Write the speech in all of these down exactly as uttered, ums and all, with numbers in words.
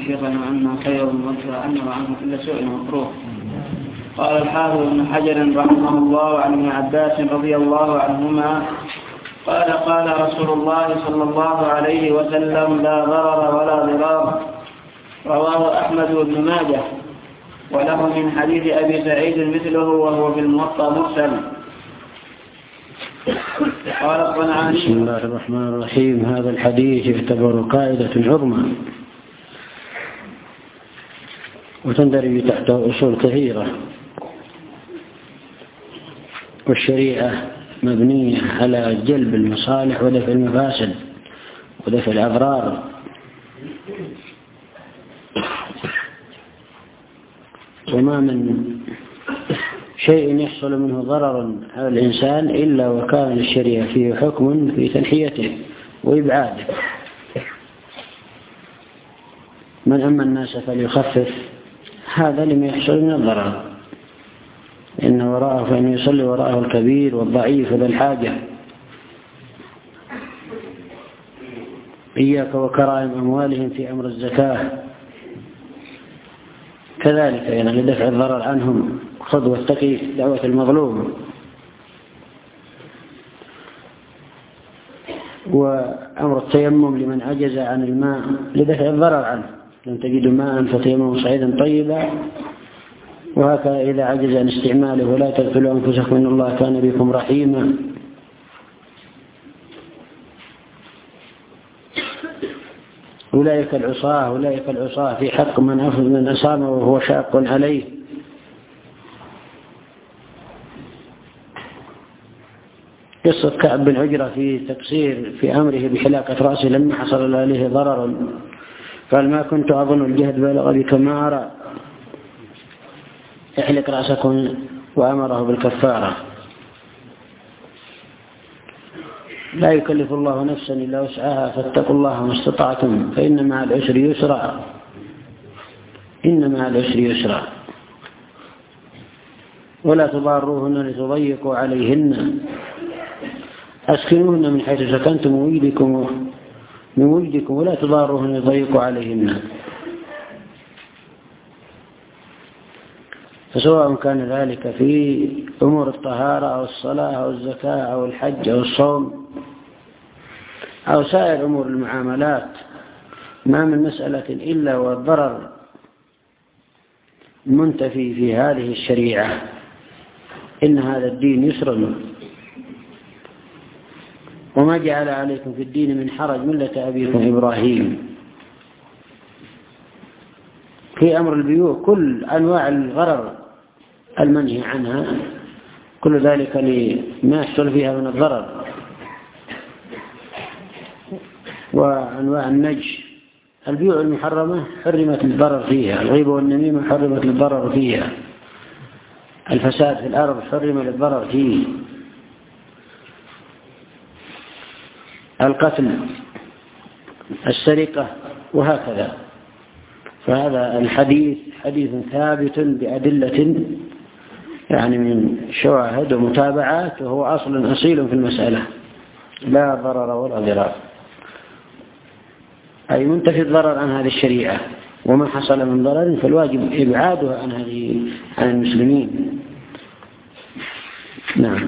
شيخا وأنه خير وأنه عنه كل سوء مكروه. قال الحافظ ابن حجر رحمه الله عن ابن عباس رضي الله عنهما قال قال رسول الله صلى الله عليه وسلم لا ضرر ولا ضرار. رواه أحمد بن ماجه وله من حديث أبي سعيد مثله وهو في الموطأ مرسل. قال الصنعاني بسم الله الرحمن الرحيم. هذا الحديث يعتبر قاعدة عظمى وتندرج تحته أصول كثيرة، والشريعة مبنية على جلب المصالح ودفع المفاسد ودفع الأضرار، وما من شيء يحصل منه ضرر على الإنسان إلا وكان الشريعة فيه حكم في تنحيته وإبعاده. من أما الناس فليخفف، هذا لم يحصل من الضرر، إن وراءه فإن يصلي وراءه الكبير والضعيف ذا الحاجة. إياك وكرائم أموالهم في أمر الزكاة، كذلك يعني لدفع الضرر عنهم. خذ واتقي دعوة المظلوم. وأمر التيمم لمن عجز عن الماء لدفع الضرر عنه، لم تجدوا ماء فتيمموا صعيدا طيبا. وهكذا إذا عجز عن استعماله ولا تقتلوا أنفسكم إن الله كان بكم رحيما. أولئك العصاة أولئك العصاة في حق من أفضل من أصامه وهو شاق عليه. قصة كعب بن عجرة في تقصير في أمره بحلاقة رأسه لما حصل عليه ضرر، قال ما كنت أظن الجهد بلغ بك ما أرى، احلق رأسكم، وأمره بالكفارة. لا يكلف الله نفسا إلا وسعها فاتقوا الله ما استطعتم فإن مع العسر يسرا إن مع العسر يسرا. ولا تضاروهن لتضيقوا عليهن، أسكنوهن من حيث سكنتم من وجدكم ولا تضاروهن لتضيقوا عليهن. فسواء كان ذلك في أمور الطهارة أو الصلاة أو الزكاة أو الحج أو الصوم أو سائر أمور المعاملات، ما من مسألة إلا والضرر منتفي في هذه الشريعة. إن هذا الدين يسر وما جعل عليكم في الدين من حرج ملة أبيكم إبراهيم. في أمر البيوع كل أنواع الغرر المنهي عنها، كل ذلك لما يحصل فيها من الضرر. وأنواع النجش، البيوع المحرمة حرمت الضرر فيها، الغيبة والنميمة حرمت الضرر فيها، الفساد في الأرض حرم الضرر فيه، القتل، السرقة، وهكذا. فهذا الحديث حديث ثابت بأدلة يعني من شواهد ومتابعات، وهو أصل أصيل في المسألة، لا ضرر ولا ضرار، أي منتفي الضرر عن هذه الشريعة، وما حصل من ضرر فالواجب إبعادها عن هذه عن المسلمين. نعم.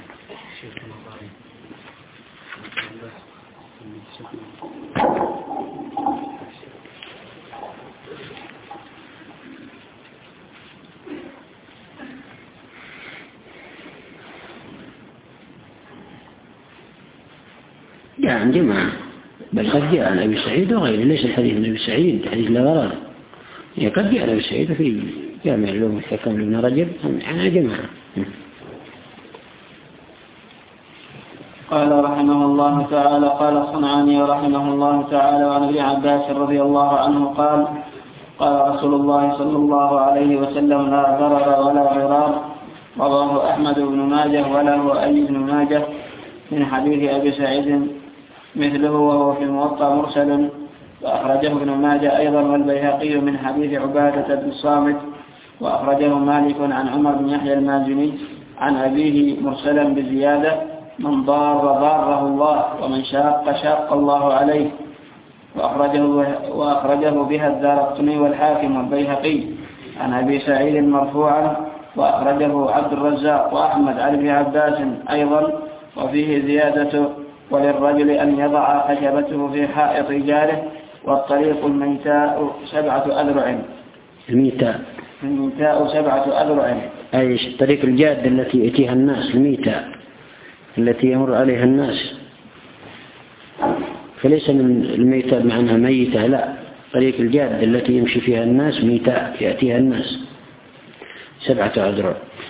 جاء عن جماعة، بل قد جاء عن أبي سعيد وغيره، ليس الحديث عن أبي سعيد حديث لا ضرر، قد جاء عن أبي سعيد في جامع العلوم الحكم لابن رجب عن جماعة. قال رحمه الله تعالى قال الصنعاني رحمه الله تعالى عن ابن عباس رضي الله عنه قال قال رسول الله صلى الله عليه وسلم لا ضرر ولا ضرار. رواه أحمد بن ماجه وله أي بن ماجه من حديث أبي سعيد مثله وهو في الموطأ مرسل، وأخرجه ابن ماجه أيضا والبيهقي من حديث عبادة بن الصامت، وأخرجه مالك عن عمر بن يحيى المازني عن أبيه مرسلا بزيادة من ضار ضاره الله ومن شاق شاق الله عليه. وأخرجه, وأخرجه بها الدارقطني والحاكم والبيهقي عن أبي سعيد مرفوعا، وأخرجه عبد الرزاق وأحمد عن ابن عباس أيضا، وفيه زيادة: وللرجل أن يضع خشبته في حائط جاره، والطريق الميتاء سبعة أذرع. الميتاء الميتاء سبعة أذرع، أي طريق الجادة التي يأتيها الناس، الميتاء التي يمر عليها الناس، فليس من الميتاء معناها ميتة، لا، طريق الجادة التي يمشي فيها الناس ميتاء يأتيها الناس سبعة أذرع.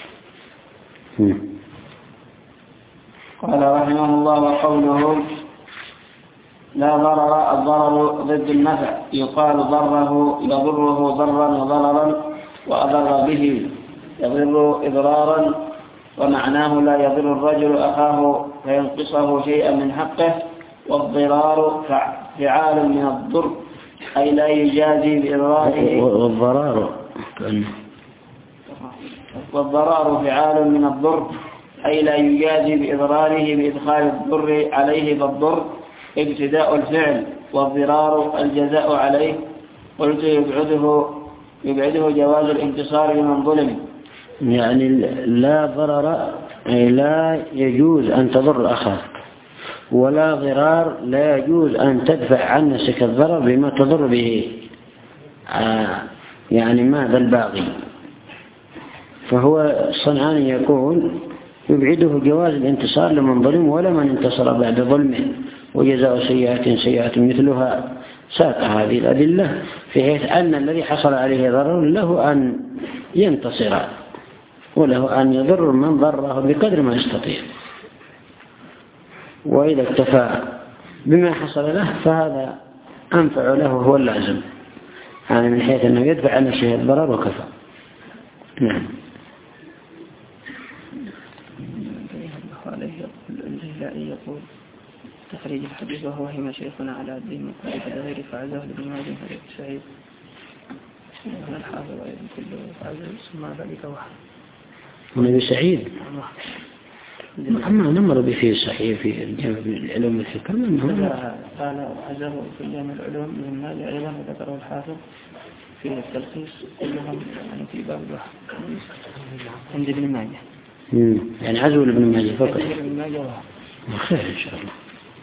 قال رحمه الله: وقوله لا ضرر، الضرر ضد النفع، يقال ضره يضره ضرا وضررا، وأضر به يضر إضرارا، ومعناه لا يضر الرجل أخاه فينقصه شيئا من حقه. والضرار فعال من الضر، أي لا يجازي بإضراره. والضرار والضرار فعال من الضر، أي لا يجازي بإضراره بإدخال الضر عليه بالضر، ابتداء الفعل، والضرار الجزاء عليه. قلت يبعده يبعده جواز الانتصار لمن ظلم، يعني لا ضرر، أي لا يجوز أن تضر أخاك، ولا ضرار، لا يجوز أن تدفع عن نفسك الضرر بما تضر به آه يعني ماذا الباقي. فهو الصنعاني يقول يبعده جواز الانتصار لمن ظلم ولا من انتصر بعد ظلمه، وجزاء سيئة سيئة مثلها. ساق هذه الأدلة في حيث أن الذي حصل عليه ضرر له أن ينتصر، وله أن يضر من ضره بقدر ما يستطيع، وإذا اكتفى بما حصل له فهذا أنفع له هو اللازم، يعني من حيث أنه يدفع عن نفسه الضرر وكفى. نعم. يقول تخريج الحديث: وهو هم شيخنا على الدين مقارب غير فعزه لابن ماجه فريق سعيد وهنا الحافظ أيضا كله فعزه ثم ذلك واحد ونبي سعيد محمد نمر به صحيح في الجامع العلوم والحكم قال عزه في الجامع العلوم من ماجه أيضا، وذكره الحافظ في التلخيص كلهم يعني في باب الواحد عند ابن ماجه. يعني عزو لابن ماجه فقط. ابن ماجه خير إن شاء الله.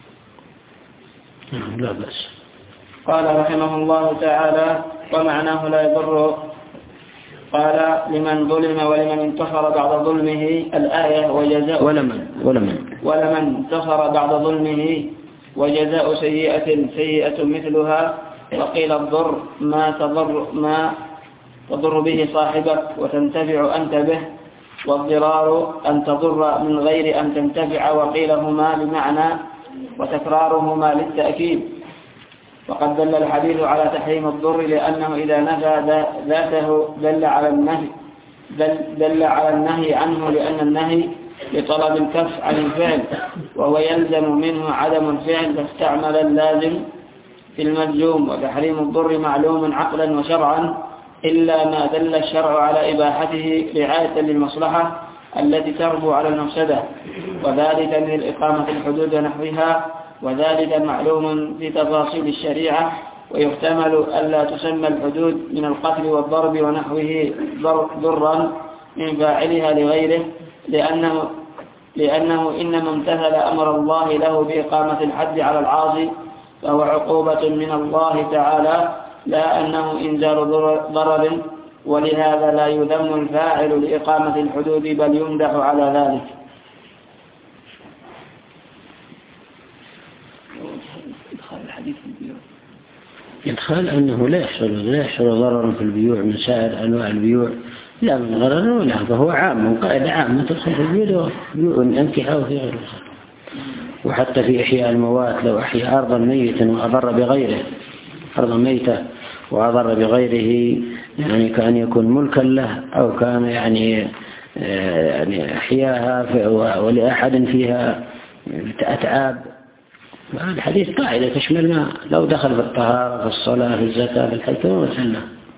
لا بأس. قال رحمه الله تعالى: ومعناه لا يضر. قال: لمن ظلم ولمن انتصر بعد ظلمه، الآية: وجزاء ولمن ولمن ولمن انتصر بعد ظلمه، وجزاء سيئة سيئة مثلها. وقيل الضر ما تضر ما تضر به صاحبك وتنتفع أنت به، والضرار أن تضر من غير أن تنتفع. وقيل هما بمعنى وتكرارهما للتأكيد. وقد دل الحديث على تحريم الضر، لأنه إذا نفى ذاته دل على النهي دل, دل على النهي عنه، لأن النهي لطلب الكف عن الفعل، وهو يلزم منه عدم الفعل، فاستعمل اللازم في الملزوم. وتحريم الضر معلوم عقلا وشرعا، إلا ما دل الشرع على إباحته رعاية للمصلحة التي تربو على المفسدة، وذلك من الإقامة الحدود ونحوها، وذلك معلوم في تفاصيل الشريعة. ويحتمل ألا تسمى الحدود من القتل والضرب ونحوه ضرا من فاعلها لغيره، لأنه, لأنه إنما امتثل أمر الله له بإقامة الحد على العاصي، فهو عقوبة من الله تعالى، لا أنه إنزال ضرر. ولهذا لا يذم الفاعل لإقامة الحدود، بل يمدح على ذلك. إدخال الحديث في البيوع، إدخال أنه لا يحصل لا يحصل ضرر في البيوع من سائر أنواع البيوع، لا من غرر ولا، فهو عام، من قاعدة عامة تدخل في البيوع، بيوع الأنكحة وفي غير ذلك. وحتى في إحياء الموات، لو أحيا أرضا ميتا وأضر بغيره، أرضا ميتة وأضر بغيره، يعني كان يكون ملكا له، أو كان يعني يعني أحياها ولأحد فيها أتعاب. الحديث قاعدة تشمل ما لو دخل في الطهارة، في الصلاة، في الزكاة، في الحج وسلم.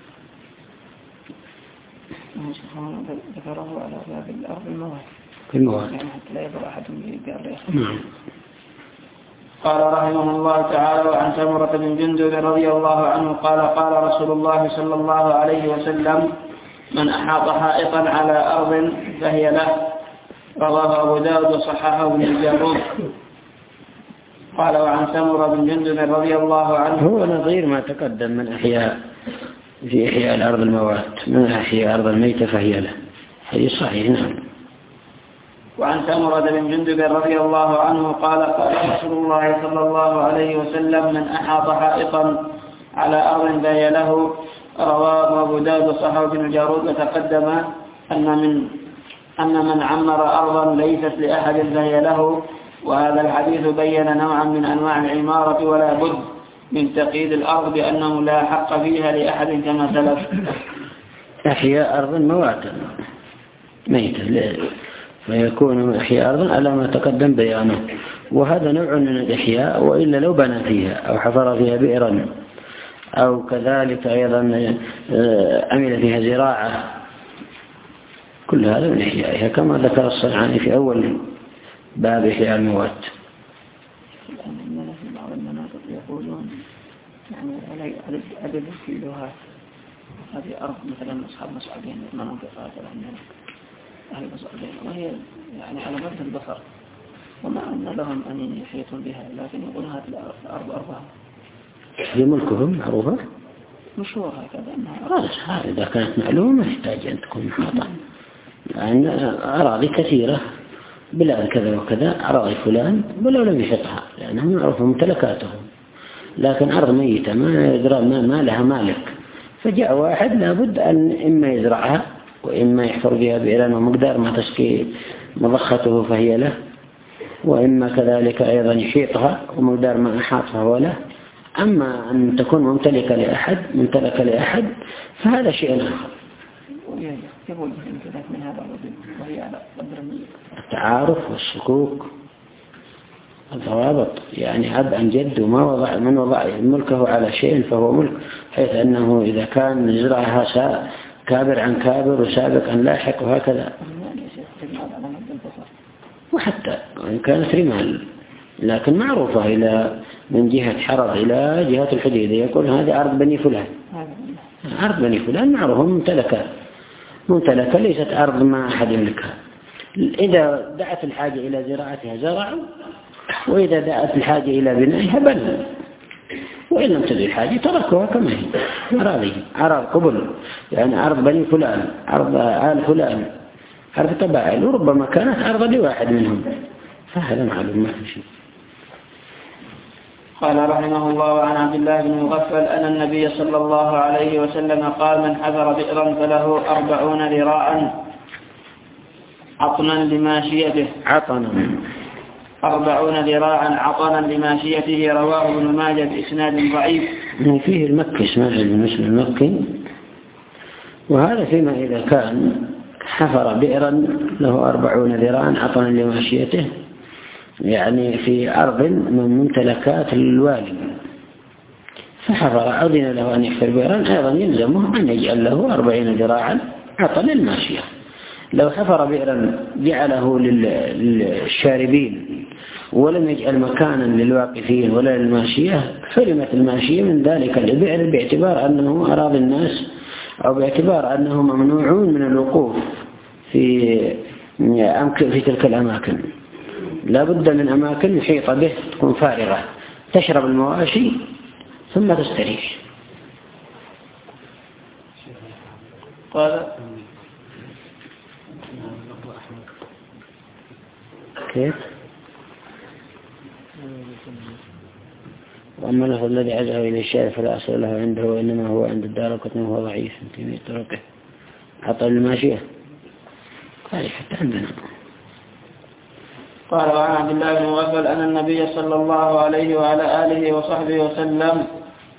ذكره على باب الأرض المواد، في المواد، يعني حتى لا يضر أحد بأرض. نعم. قال رحمه الله تعالى: وعن سمرة بن جندب رضي الله عنه قال: قال رسول الله صلى الله عليه وسلم: من أحاط حائطا على أرض فهي له. رواه أبو داود وصححه ابن الجارود. قال: وعن سمرة بن جندب رضي الله عنه. هو نظير ما تقدم من أحياء في إحياء الأرض الموات، من أحياء أرض الميتة فهي له. هذه صحيح. نعم. وعن سمرة بن جندب رضي الله عنه قال: قال رسول الله صلى الله عليه وسلم: من أحاط حائطا على أرض فهي له. رواه أبو داود وصححه ابن الجارود. وتقدم أن من أن من عمر أرضا ليست لأحد فهي له. وهذا الحديث بين نوعا من أنواع العمارة ولا بد من تقييد الأرض بأنه لا حق فيها لأحد كما سلف. أحياء أرض مواتا ميتة فيكون من أحياء أرض على ما تقدم بيانه، وهذا نوع من الإحياء. وإلا لو بنى فيها أو حفر فيها بئرا أو كذلك أيضا عمل فيها زراعة، كل هذا من إحيائها كما ذكر الصنعاني في أول باب إحياء الموات. الآن في بعض المناطق يقولون يعني على عدد كيلوهات هذه أرض مثلا أصحاب مسعودين مناطق عندنا أهل مسعودين، وهي يعني على مدى البصر، وما أن لهم أن يحيطوا بها، لكن يقولون هذه الأرض أرضها هي ملكهم معروفة مشهور هكذا. خلاص إذا كانت معلومة يحتاج أن تكون محاطة، لأن أراضي كثيرة بلاد كذا وكذا أراضي فلان ولو لم يحطها لأنهم معروفة ممتلكاتهم، لكن أرض ميتة ما يدرى ما, ما لها مالك، فجاء واحد لابد أن إما يزرعها وإما يحفر بها بئرا ومقدار ما تسقي مضخته فهي له، وإما كذلك أيضا يحيطها ومقدار ما أحاطها وله. أما أن تكون ممتلكة لأحد ممتلكة لأحد فهذا شيء آخر. التعارف والشكوك الضوابط، يعني أب عن جد وما وضع من وضع ملكه على شيء فهو ملك، حيث أنه إذا كان يزرعها كابر عن كابر وسابق عن لاحق وهكذا. وحتى وإن كانت رمال لكن معروفة إلى من جهة حرب إلى جهة الحديدة، يقول هذه أرض بني فلان، أرض بني فلان معروفة ممتلكة ممتلكة ليست أرض ما أحد يملكها. إذا دعت الحاجة إلى زراعتها زرعوا، وإذا دعت الحاجة إلى بنائها بنوا، وإن لم تدع الحاجة تركوها كما هي. أراضي أراضي قبل يعني أرض بني فلان، أرض آل فلان، أرض قبائل، وربما كانت أرض لواحد منهم، فهذا معلوم ما في شيء. قال رحمه الله: عن عبد الله بن مغفل أن النبي صلى الله عليه وسلم قال: من حفر بئرا فله أربعون ذراعا عطنا لماشيته. عطنا أربعون ذراعا عطنا لماشيته. رواه ابن ماجه بإسناد ضعيف. فيه المكي اسماعيل بن مسلم المكي، وهذا فيما إذا كان حفر بئرا له أربعون ذراعا عطنا لماشيته، يعني في أرض من ممتلكات الوالي، فحفر أذن له أن يحفر بئرا، أيضا يلزمه أن يجعل له أربعين ذراعا عطنا للماشية. لو حفر بئرا جعله للشاربين ولم يجعل مكانا للواقفين ولا للماشية، حرمت الماشية من ذلك البئر باعتبار أنه أراضي الناس، أو باعتبار أنه ممنوعون من الوقوف في في تلك الأماكن. لا بد من أماكن محيطة به تكون فارغة تشرب المواشي ثم تستريح. قال كيف؟ وأما له الذي عزه إلى الشارع فلا أصل له عنده، وإنما هو عند الدارقطني وهو ضعيف في طرقه. عطى الماشية قال حتى عندنا. قال: وعن عبد الله بن مغفل أن النبي صلى الله عليه وعلى آله وصحبه وسلم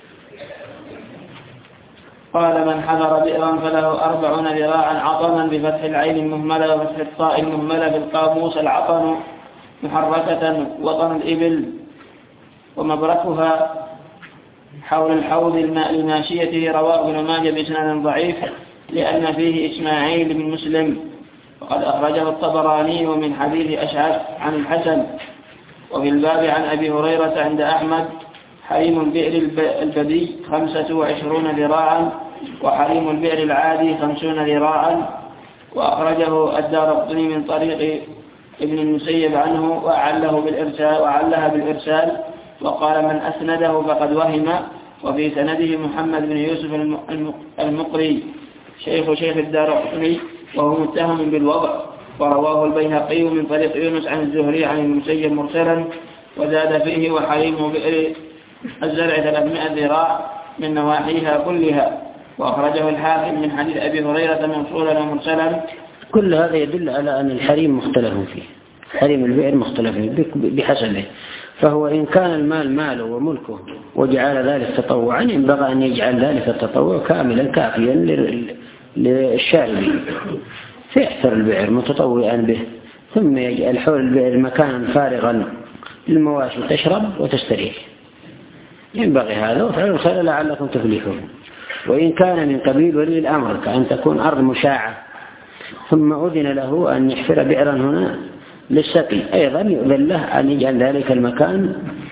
قال: من حفر بئرا فله أربعون ذراعا عطنا بفتح العين المهملة وفتح الطاء المهملة بالقاموس. العطن محركة وطن الإبل ومبركها حول الحوض الماء لماشيته. رواه ابن ماجه بإسناد ضعيف لأن فيه إسماعيل بن مسلم، وقد أخرجه الطبراني من حديث أشعث عن الحسن. وفي الباب عن أبي هريرة عند أحمد: حريم البئر البدي خمسة وعشرون ذراعا، وحريم البئر العادي خمسون ذراعا. وأخرجه الدارقطني من طريق ابن المسيب عنه وأعله بالإرسال وعلها بالإرسال، وقال: من أسنده فقد وهم. وفي سنده محمد بن يوسف المقري شيخ شيخ الدارقطني وهو متهم بالوضع. ورواه البيهقي من طريق يونس عن الزهري عن المسيب مرسلا، وزاد فيه: وحريم بئر الزرع ثلاثمائة ذراع من نواحيها كلها. وأخرجه الحاكم من حديث أبي هريرة موصولا ومرسلا. كل هذا يدل على أن الحريم مختلف فيه، حريم البئر مختلف فيه بحسبه. فهو إن كان المال ماله وملكه وجعل ذلك تطوعا، ينبغي أن يجعل ذلك التطوع كاملا كافيا للشارب فيحفر البئر متطوعا به، ثم يجعل حول البئر مكانا فارغا للمواشي تشرب وتستريح. ينبغي هذا، وفعلوا الخير لعلكم تفلحون. وإن كان من قبيل ولي الأمر كأن تكون أرض مشاعة ثم أذن له أن يحفر بئرا هنا للسقي، أيضا يؤذن له أن يجعل ذلك المكان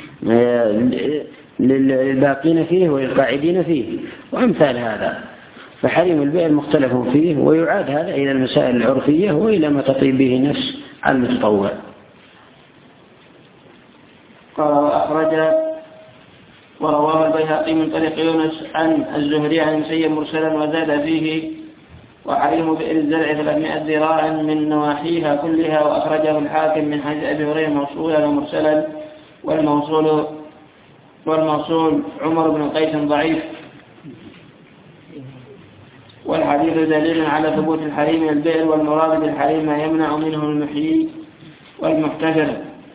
للباقين فيه والقاعدين فيه وأمثال هذا. فحريم البئر مختلف فيه، ويعاد هذا إلى المسائل العرفية وإلى ما تطيب به نفس المتطوع. قال: وأخرج ورواه البيهقي من طريق يونس عن الزهري عن المسيب مرسلا، وزاد فيه: وحريم بئر الزرع ثلاثمائة ذراع من نواحيها كلها. وأخرجه الحاكم من حديث أبي هريرة موصولا ومرسلا، والموصول والموصول عمر بن قيس ضعيف. والحديث دليل على ثبوت الحريم من البئر، والمراد بالحريم ما يمنع منه المحيي والمحتجر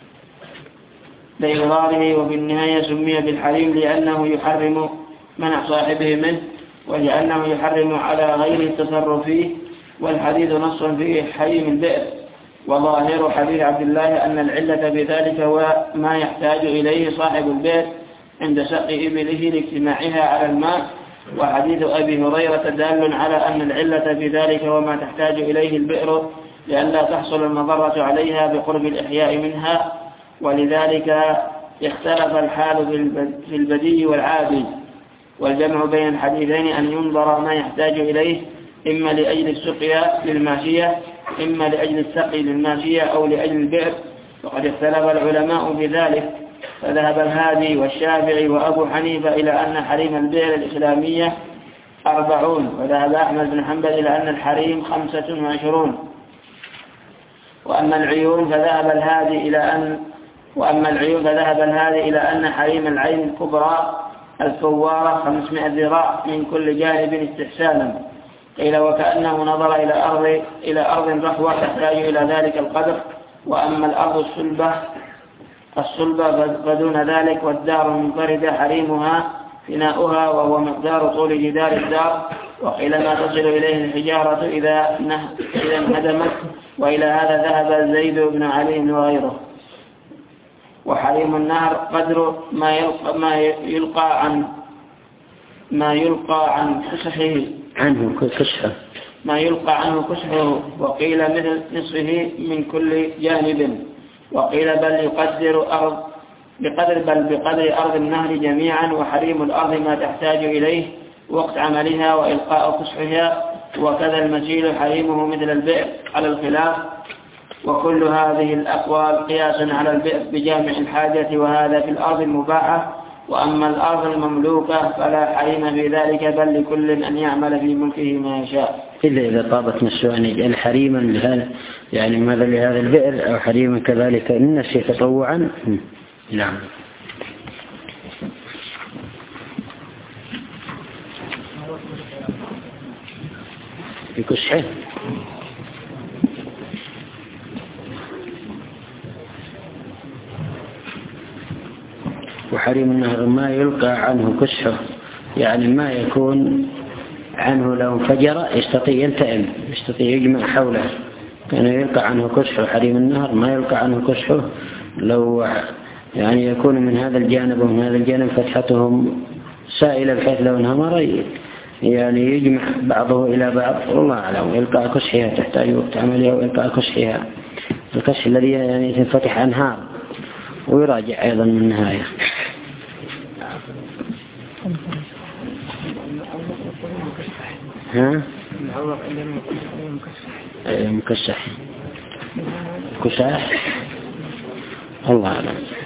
لإضراره. وفي النهاية سمي بالحريم لأنه يحرم منع صاحبه منه، ولأنه يحرم على غيره التصرف فيه. والحديث نص فيه حريم البئر، وظاهر حديث عبد الله أن العلة بذلك هو ما يحتاج إليه صاحب البئر عند سقي إبله لاجتماعها على الماء. وحديث أبي هريرة دال على أن العلة بذلك هو ما تحتاج إليه البئر لئلا تحصل المضرة عليها بقرب الإحياء منها. ولذلك اختلف الحال في البدي والعادي. والجمع بين الحديثين أن ينظر ما يحتاج إليه، إما لأجل السقيا للماشية، إما لأجل السقي للماشية أو لأجل البئر. وقد اختلف العلماء في ذلك، فذهب الهادي والشافعي وأبو حنيفة إلى أن حريم البئر الإسلامية أربعون، وذهب أحمد بن حنبل إلى أن الحريم خمسة وعشرون. وأما العيون فذهب الهادي إلى أن وأما العيون فذهب الهادي إلى أن حريم العين الكبرى الفوارة خمسمائة ذراع من كل جانب استحسانا. قيل: وكأنه نظر إلى أرض إلى أرض رخوة تحتاج إلى ذلك القدر. وأما الأرض الصلبة الصلبة فدون ذلك، والدار المنفردة حريمها فناؤها وهو مقدار طول جدار الدار. وقيل: ما تصل إليه الحجارة إذا انهدمت. وإلى هذا ذهب زيد بن علي وغيره. وحريم النهر قدر ما يلقى, ما يلقى عن ما يلقى عن كسحه عنه كسحه ما يلقى عنه كسحه. وقيل مثل نصفه من كل جانب. وقيل بل يقدر أرض بقدر بل بقدر أرض النهر جميعا. وحريم الأرض ما تحتاج إليه وقت عملها وإلقاء كسحها. وكذا المسيل حريمه مثل البئر على الخلاف. وكل هذه الأقوال قياسا على البئر بجامع الحاجة، وهذا في الأرض المباحة. وأما الأرض المملوكة فلا حريم في ذلك، بل لكل أن يعمل في ملكه ما يشاء. إلا إذا طابت نفسه أن يجعل حريما لهذا، يعني ماذا لهذا البئر، أو حريما كذلك الناس يتطوعا. نعم. في كسحه وحريم النهر ما يلقى عنه كسحه، يعني ما يكون عنه لو انفجر يستطيع يلتئم، يستطيع يجمع حوله. كان يلقى عنه كسحه. حريم النهر ما يلقى عنه كسحه، لو يعني يكون من هذا الجانب ومن هذا الجانب فتحتهم سائلة بحيث لو انهمر يعني يجمع بعضه إلى بعض. والله أعلم. يلقى كسحها تحتاج وقت عملها، ويلقى كسحها الكسح الذي يعني تنفتح أنهار ويراجع أيضا من النهاية. ها؟ مكسح كساح الله أعلم.